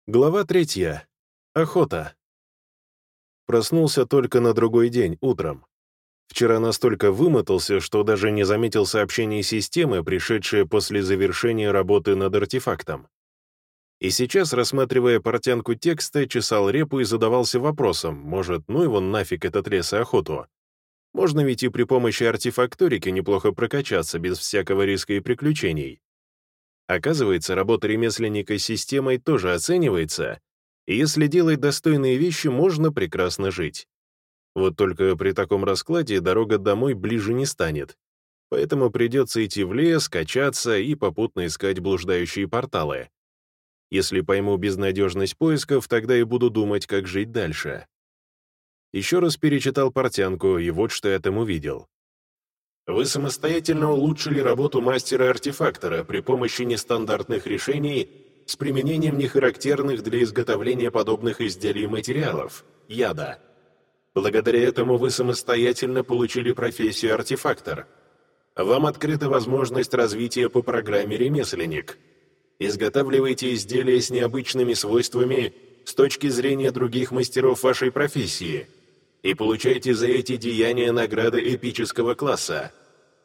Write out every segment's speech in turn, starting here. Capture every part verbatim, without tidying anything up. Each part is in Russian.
Глава третья. Охота. Проснулся только на другой день, утром. Вчера настолько вымотался, что даже не заметил сообщение системы, пришедшее после завершения работы над артефактом. И сейчас, рассматривая портянку текста, чесал репу и задавался вопросом, может, ну его нафиг этот лес и охоту? Можно ведь и при помощи артефакторики неплохо прокачаться без всякого риска и приключений. Оказывается, работа ремесленника с системой тоже оценивается, и если делать достойные вещи, можно прекрасно жить. Вот только при таком раскладе дорога домой ближе не станет, поэтому придется идти в лес, качаться и попутно искать блуждающие порталы. Если пойму безнадежность поисков, тогда и буду думать, как жить дальше. Еще раз перечитал портянку, и вот что я там увидел. Вы самостоятельно улучшили работу мастера-артефактора при помощи нестандартных решений с применением нехарактерных для изготовления подобных изделий материалов, яда. Благодаря этому вы самостоятельно получили профессию артефактор. Вам открыта возможность развития по программе «Ремесленник». Изготавливайте изделия с необычными свойствами с точки зрения других мастеров вашей профессии и получайте за эти деяния награды эпического класса.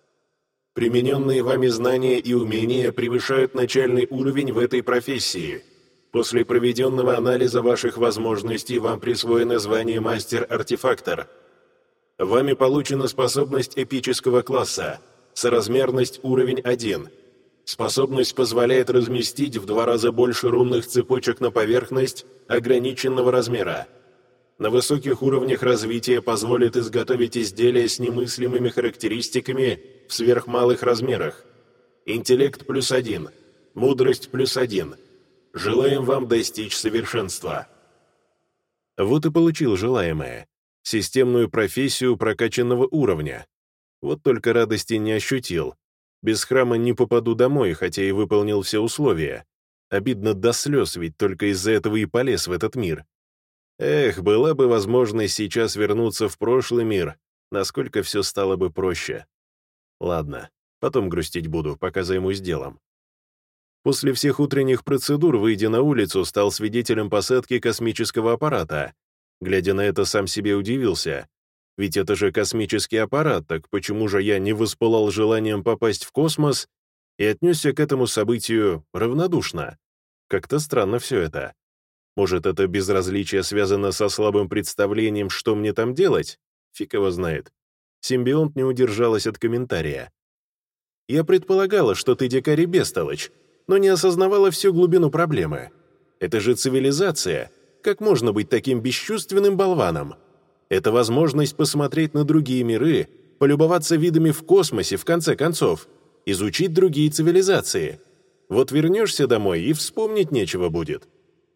Примененные вами знания и умения превышают начальный уровень в этой профессии. После проведенного анализа ваших возможностей вам присвоено звание мастер-артефактор. Вами получена способность эпического класса, соразмерность уровень один. Способность позволяет разместить в два раза больше рунных цепочек на поверхность ограниченного размера. На высоких уровнях развития позволит изготовить изделия с немыслимыми характеристиками в сверхмалых размерах. Интеллект плюс один, мудрость плюс один. Желаем вам достичь совершенства. Вот и получил желаемое. Системную профессию прокачанного уровня. Вот только радости не ощутил. Без храма не попаду домой, хотя и выполнил все условия. Обидно до слез, ведь только из-за этого и полез в этот мир. Эх, была бы возможность сейчас вернуться в прошлый мир, насколько все стало бы проще. Ладно, потом грустить буду, пока займусь делом. После всех утренних процедур, выйдя на улицу, стал свидетелем посадки космического аппарата. Глядя на это, сам себе удивился. Ведь это же космический аппарат, так почему же я не воспылал желанием попасть в космос и отнесся к этому событию равнодушно? Как-то странно все это. Может, это безразличие связано со слабым представлением, что мне там делать? Фиг его знает. Симбионт не удержалась от комментария. «Я предполагала, что ты дикарь и бестолочь, но не осознавала всю глубину проблемы. Это же цивилизация. Как можно быть таким бесчувственным болваном? Это возможность посмотреть на другие миры, полюбоваться видами в космосе, в конце концов, изучить другие цивилизации. Вот вернешься домой, и вспомнить нечего будет».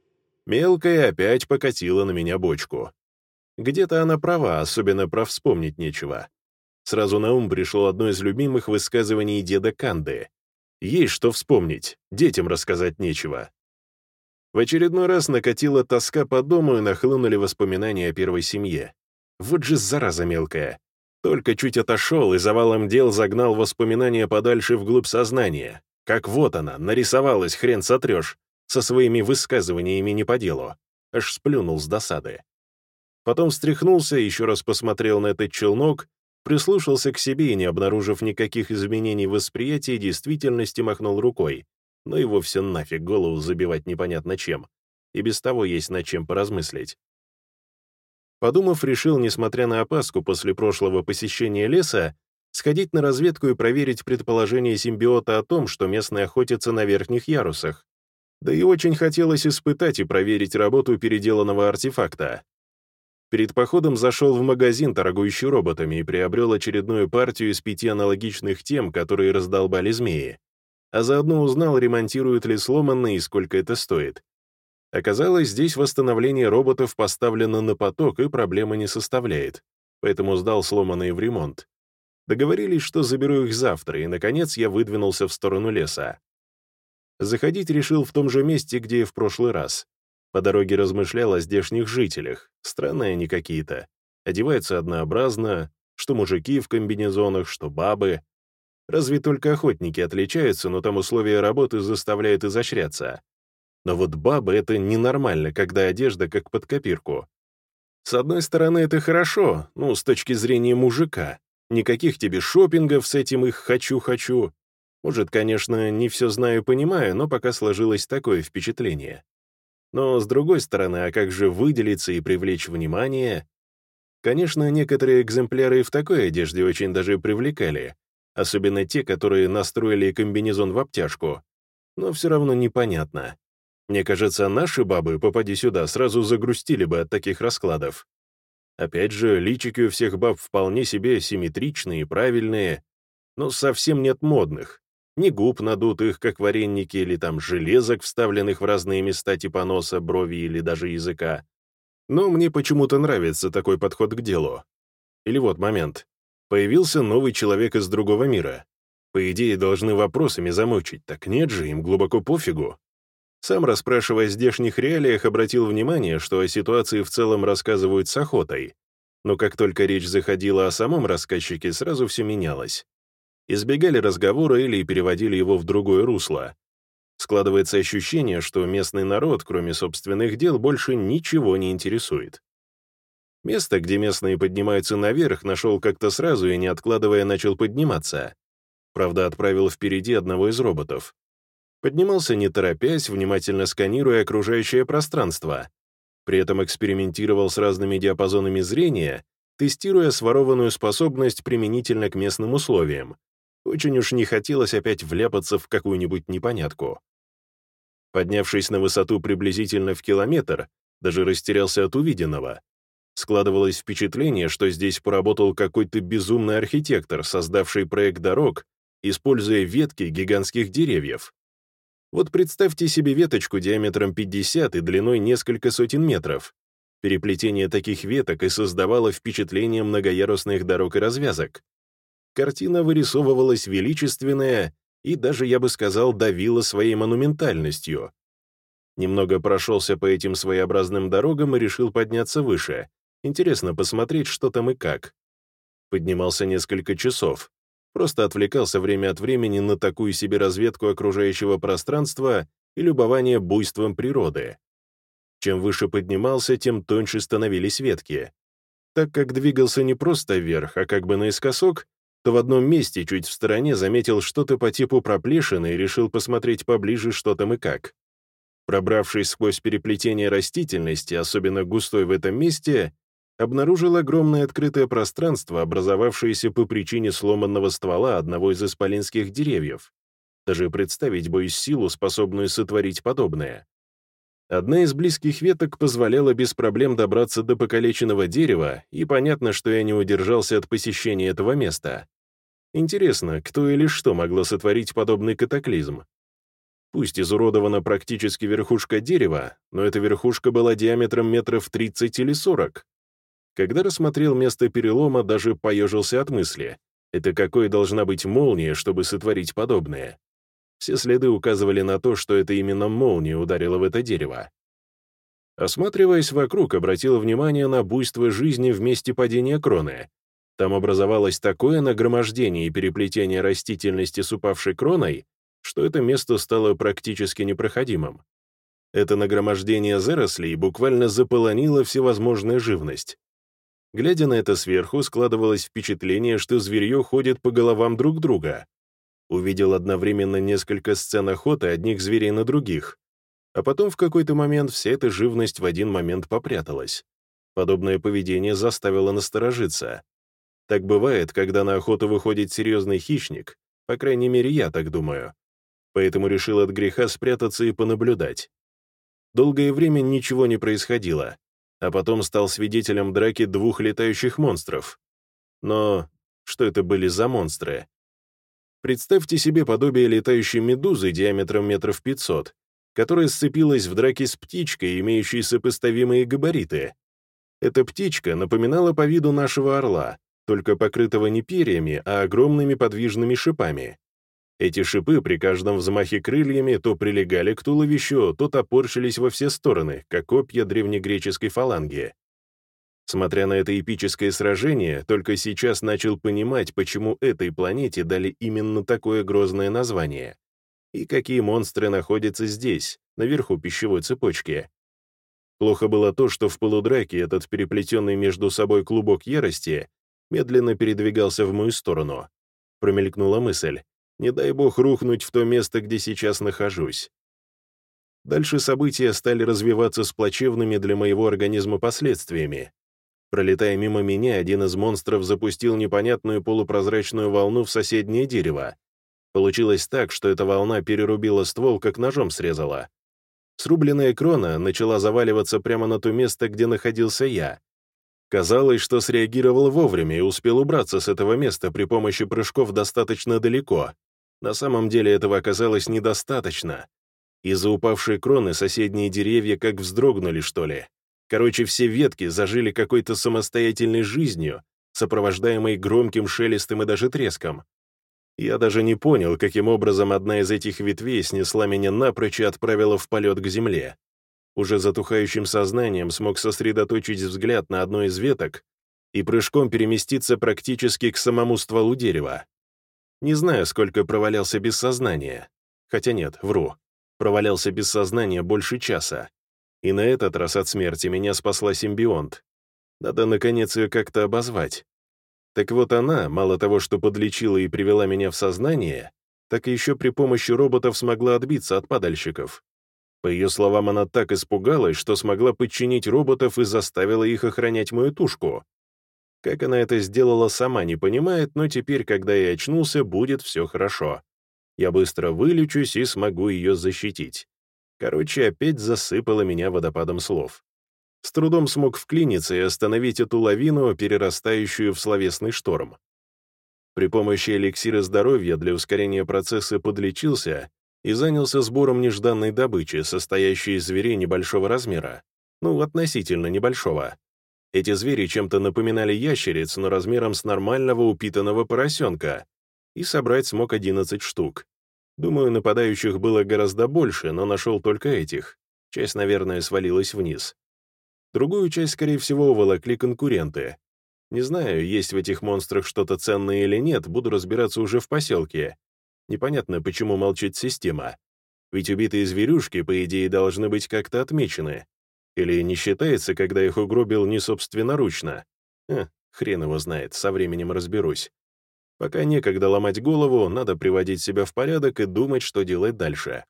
Мелкая опять покатила на меня бочку. Где-то она права, особенно про вспомнить нечего. Сразу на ум пришло одно из любимых высказываний деда Канды. Есть что вспомнить, детям рассказать нечего. В очередной раз накатила тоска по дому и нахлынули воспоминания о первой семье. Вот же зараза мелкая. Только чуть отошел и завалом дел загнал воспоминания подальше вглубь сознания. Как вот она, нарисовалась, хрен сотрешь, со своими высказываниями не по делу. Аж сплюнул с досады. Потом встряхнулся, еще раз посмотрел на этот челнок, прислушался к себе и, не обнаружив никаких изменений в восприятии действительности, махнул рукой. Но и вовсе нафиг голову забивать непонятно чем. И без того есть над чем поразмыслить. Подумав, решил, несмотря на опаску после прошлого посещения леса, сходить на разведку и проверить предположение симбиота о том, что местные охотятся на верхних ярусах. Да и очень хотелось испытать и проверить работу переделанного артефакта. Перед походом зашел в магазин, торгующий роботами, и приобрел очередную партию из пяти аналогичных тем, которые раздолбали змеи. А заодно узнал, ремонтируют ли сломанные и сколько это стоит. Оказалось, здесь восстановление роботов поставлено на поток и проблемы не составляет, поэтому сдал сломанные в ремонт. Договорились, что заберу их завтра, и, наконец, я выдвинулся в сторону леса. Заходить решил в том же месте, где и в прошлый раз. По дороге размышлял о здешних жителях. Странные они какие-то. Одеваются однообразно, что мужики в комбинезонах, что бабы. Разве только охотники отличаются, но там условия работы заставляют изощряться. Но вот бабы — это ненормально, когда одежда как под копирку. С одной стороны, это хорошо, ну, с точки зрения мужика. Никаких тебе шопингов с этим их «хочу-хочу». Может, конечно, не все знаю и понимаю, но пока сложилось такое впечатление. Но, с другой стороны, а как же выделиться и привлечь внимание? Конечно, некоторые экземпляры и в такой одежде очень даже привлекали, особенно те, которые настроили комбинезон в обтяжку. Но все равно непонятно. Мне кажется, наши бабы, попади сюда, сразу загрустили бы от таких раскладов. Опять же, личики у всех баб вполне себе симметричные и правильные, но совсем нет модных. Ни губ надутых, как вареники, или там железок, вставленных в разные места типа носа, брови или даже языка. Но мне почему-то нравится такой подход к делу. Или вот момент. Появился новый человек из другого мира. По идее, должны вопросами замучить, так нет же, им глубоко пофигу. Сам, расспрашивая о здешних реалиях, обратил внимание, что о ситуации в целом рассказывают с охотой. Но как только речь заходила о самом рассказчике, сразу все менялось. Избегали разговора или переводили его в другое русло. Складывается ощущение, что местный народ, кроме собственных дел, больше ничего не интересует. Место, где местные поднимаются наверх, нашел как-то сразу и, не откладывая, начал подниматься. Правда, отправил впереди одного из роботов. Поднимался не торопясь, внимательно сканируя окружающее пространство. При этом экспериментировал с разными диапазонами зрения, тестируя сворованную способность применительно к местным условиям. Очень уж не хотелось опять вляпаться в какую-нибудь непонятку. Поднявшись на высоту приблизительно в километр, даже растерялся от увиденного. Складывалось впечатление, что здесь поработал какой-то безумный архитектор, создавший проект дорог, используя ветки гигантских деревьев. Вот представьте себе веточку диаметром пятьдесят и длиной несколько сотен метров. Переплетение таких веток и создавало впечатление многоярусных дорог и развязок. Картина вырисовывалась величественная и даже, я бы сказал, давила своей монументальностью. Немного прошелся по этим своеобразным дорогам и решил подняться выше. Интересно посмотреть, что там и как. Поднимался несколько часов. Просто отвлекался время от времени на такую себе разведку окружающего пространства и любование буйством природы. Чем выше поднимался, тем тоньше становились ветки. Так как двигался не просто вверх, а как бы наискосок, то в одном месте, чуть в стороне, заметил что-то по типу проплешины и решил посмотреть поближе, что там и как. Пробравшись сквозь переплетение растительности, особенно густой в этом месте, обнаружил огромное открытое пространство, образовавшееся по причине сломанного ствола одного из исполинских деревьев. Даже представить боюсь силу, способную сотворить подобное. Одна из близких веток позволяла без проблем добраться до покалеченного дерева, и понятно, что я не удержался от посещения этого места. Интересно, кто или что могло сотворить подобный катаклизм? Пусть изуродована практически верхушка дерева, но эта верхушка была диаметром метров тридцать или сорок. Когда рассмотрел место перелома, даже поежился от мысли. Это какой должна быть молния, чтобы сотворить подобное? Все следы указывали на то, что это именно молния ударила в это дерево. Осматриваясь вокруг, обратил внимание на буйство жизни в месте падения кроны. Там образовалось такое нагромождение и переплетение растительности с упавшей кроной, что это место стало практически непроходимым. Это нагромождение зарослей буквально заполонило всевозможная живность. Глядя на это сверху, складывалось впечатление, что зверье ходит по головам друг друга. Увидел одновременно несколько сцен охоты одних зверей на других. А потом в какой-то момент вся эта живность в один момент попряталась. Подобное поведение заставило насторожиться. Так бывает, когда на охоту выходит серьезный хищник, по крайней мере, я так думаю. Поэтому решил от греха спрятаться и понаблюдать. Долгое время ничего не происходило, а потом стал свидетелем драки двух летающих монстров. Но что это были за монстры? Представьте себе подобие летающей медузы диаметром метров пятьсот, которая сцепилась в драке с птичкой, имеющей сопоставимые габариты. Эта птичка напоминала по виду нашего орла, только покрытого не перьями, а огромными подвижными шипами. Эти шипы при каждом взмахе крыльями то прилегали к туловищу, то топорщились во все стороны, как копья древнегреческой фаланги. Смотря на это эпическое сражение, только сейчас начал понимать, почему этой планете дали именно такое грозное название. И какие монстры находятся здесь, наверху пищевой цепочки. Плохо было то, что в полудраке этот переплетенный между собой клубок ярости медленно передвигался в мою сторону. Промелькнула мысль: не дай бог рухнуть в то место, где сейчас нахожусь. Дальше события стали развиваться с плачевными для моего организма последствиями. Пролетая мимо меня, один из монстров запустил непонятную полупрозрачную волну в соседнее дерево. Получилось так, что эта волна перерубила ствол, как ножом срезала. Срубленная крона начала заваливаться прямо на то место, где находился я. Казалось, что среагировал вовремя и успел убраться с этого места при помощи прыжков достаточно далеко. На самом деле этого оказалось недостаточно. Из-за упавшей кроны соседние деревья как вздрогнули, что ли. Короче, все ветки зажили какой-то самостоятельной жизнью, сопровождаемой громким шелестом и даже треском. Я даже не понял, каким образом одна из этих ветвей снесла меня напрочь и отправила в полет к земле. Уже затухающим сознанием смог сосредоточить взгляд на одной из веток и прыжком переместиться практически к самому стволу дерева. Не знаю, сколько провалялся без сознания. Хотя нет, вру. Провалялся без сознания больше часа. И на этот раз от смерти меня спасла симбионт. Надо, наконец, ее как-то обозвать. Так вот она, мало того, что подлечила и привела меня в сознание, так и еще при помощи роботов смогла отбиться от падальщиков. По ее словам, она так испугалась, что смогла подчинить роботов и заставила их охранять мою тушку. Как она это сделала, сама не понимает, но теперь, когда я очнулся, будет все хорошо. Я быстро вылечусь и смогу ее защитить. Короче, опять засыпала меня водопадом слов. С трудом смог вклиниться и остановить эту лавину, перерастающую в словесный шторм. При помощи эликсира здоровья для ускорения процесса подлечился и занялся сбором нежданной добычи, состоящей из зверей небольшого размера. Ну, относительно небольшого. Эти звери чем-то напоминали ящериц, но размером с нормального упитанного поросенка, и собрать смог одиннадцать штук. Думаю, нападающих было гораздо больше, но нашел только этих. Часть, наверное, свалилась вниз. Другую часть, скорее всего, уволокли конкуренты. Не знаю, есть в этих монстрах что-то ценное или нет, буду разбираться уже в поселке. Непонятно, почему молчит система. Ведь убитые зверюшки, по идее, должны быть как-то отмечены. Или не считается, когда их угробил не собственноручно? Э, хрен его знает, со временем разберусь. Пока некогда ломать голову, надо приводить себя в порядок и думать, что делать дальше.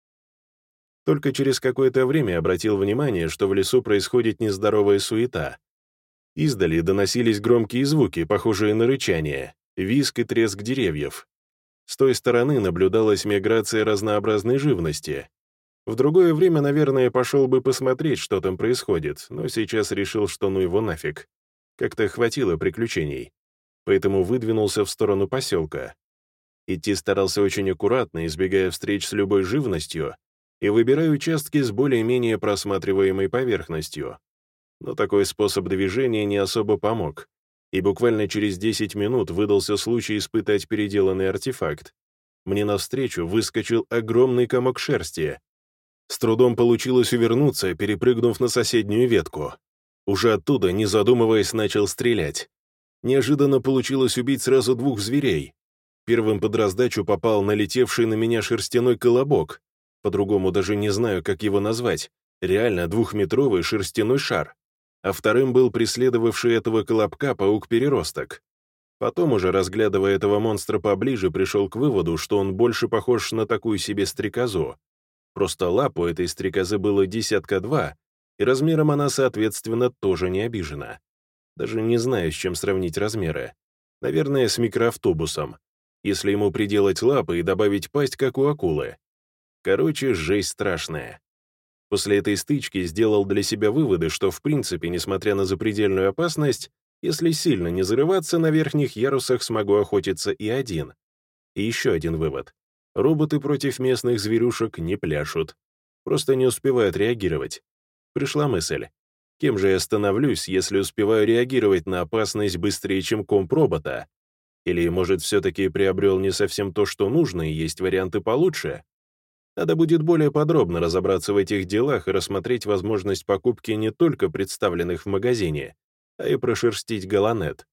Только через какое-то время обратил внимание, что в лесу происходит нездоровая суета. Издали доносились громкие звуки, похожие на рычание, визг и треск деревьев. С той стороны наблюдалась миграция разнообразной живности. В другое время, наверное, пошел бы посмотреть, что там происходит, но сейчас решил, что ну его нафиг. Как-то хватило приключений. Поэтому выдвинулся в сторону поселка. Идти старался очень аккуратно, избегая встреч с любой живностью, и выбирая участки с более-менее просматриваемой поверхностью. Но такой способ движения не особо помог, и буквально через десять минут выдался случай испытать переделанный артефакт. Мне навстречу выскочил огромный комок шерсти. С трудом получилось увернуться, перепрыгнув на соседнюю ветку. Уже оттуда, не задумываясь, начал стрелять. Неожиданно получилось убить сразу двух зверей. Первым под раздачу попал налетевший на меня шерстяной колобок. По-другому даже не знаю, как его назвать. Реально двухметровый шерстяной шар. А вторым был преследовавший этого колобка паук-переросток. Потом уже, разглядывая этого монстра поближе, пришел к выводу, что он больше похож на такую себе стрекозу. Просто лап у этой стрекозы было десятка два, и размером она, соответственно, тоже не обижена. Даже не знаю, с чем сравнить размеры. Наверное, с микроавтобусом, если ему приделать лапы и добавить пасть, как у акулы. Короче, жесть страшная. После этой стычки сделал для себя выводы, что, в принципе, несмотря на запредельную опасность, если сильно не зарываться на верхних ярусах, смогу охотиться и один. И еще один вывод. Роботы против местных зверюшек не пляшут. Просто не успевают реагировать. Пришла мысль. Кем же я становлюсь, если успеваю реагировать на опасность быстрее, чем комп робота? Или, может, все-таки приобрел не совсем то, что нужно, и есть варианты получше? Надо будет более подробно разобраться в этих делах и рассмотреть возможность покупки не только представленных в магазине, а и прошерстить Галанет.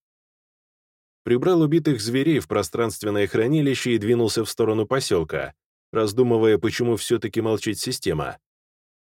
Прибрал убитых зверей в пространственное хранилище и двинулся в сторону поселка, раздумывая, почему все-таки молчит система.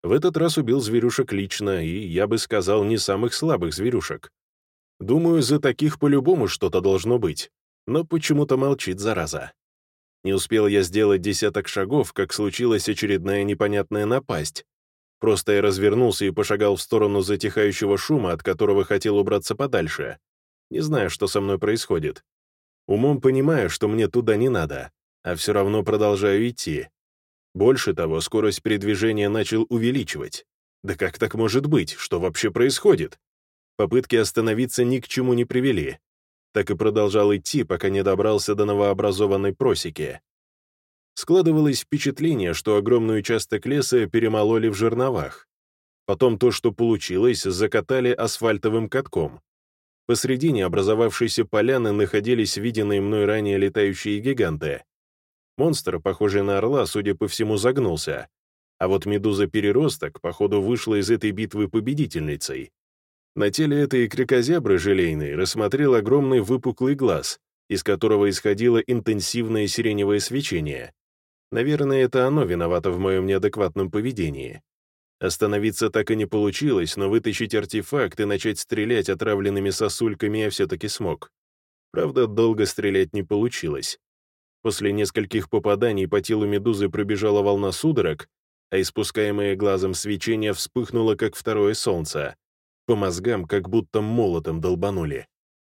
В этот раз убил зверюшек лично, и, я бы сказал, не самых слабых зверюшек. Думаю, за таких по-любому что-то должно быть, но почему-то молчит, зараза. Не успел я сделать десяток шагов, как случилась очередная непонятная напасть. Просто я развернулся и пошагал в сторону затихающего шума, от которого хотел убраться подальше. Не знаю, что со мной происходит. Умом понимаю, что мне туда не надо, а все равно продолжаю идти. Больше того, скорость передвижения начал увеличивать. Да как так может быть? Что вообще происходит? Попытки остановиться ни к чему не привели. Так и продолжал идти, пока не добрался до новообразованной просеки. Складывалось впечатление, что огромный участок леса перемололи в жерновах. Потом то, что получилось, закатали асфальтовым катком. Посредине образовавшейся поляны находились виденные мной ранее летающие гиганты. Монстр, похожий на орла, судя по всему, загнулся. А вот медуза-переросток, походу, вышла из этой битвы победительницей. На теле этой крикозябры желейной рассмотрел огромный выпуклый глаз, из которого исходило интенсивное сиреневое свечение. Наверное, это оно виновато в моем неадекватном поведении. Остановиться так и не получилось, но вытащить артефакт и начать стрелять отравленными сосульками я все-таки смог. Правда, долго стрелять не получилось. После нескольких попаданий по телу медузы пробежала волна судорог, а испускаемое глазом свечение вспыхнуло, как второе солнце. По мозгам как будто молотом долбанули.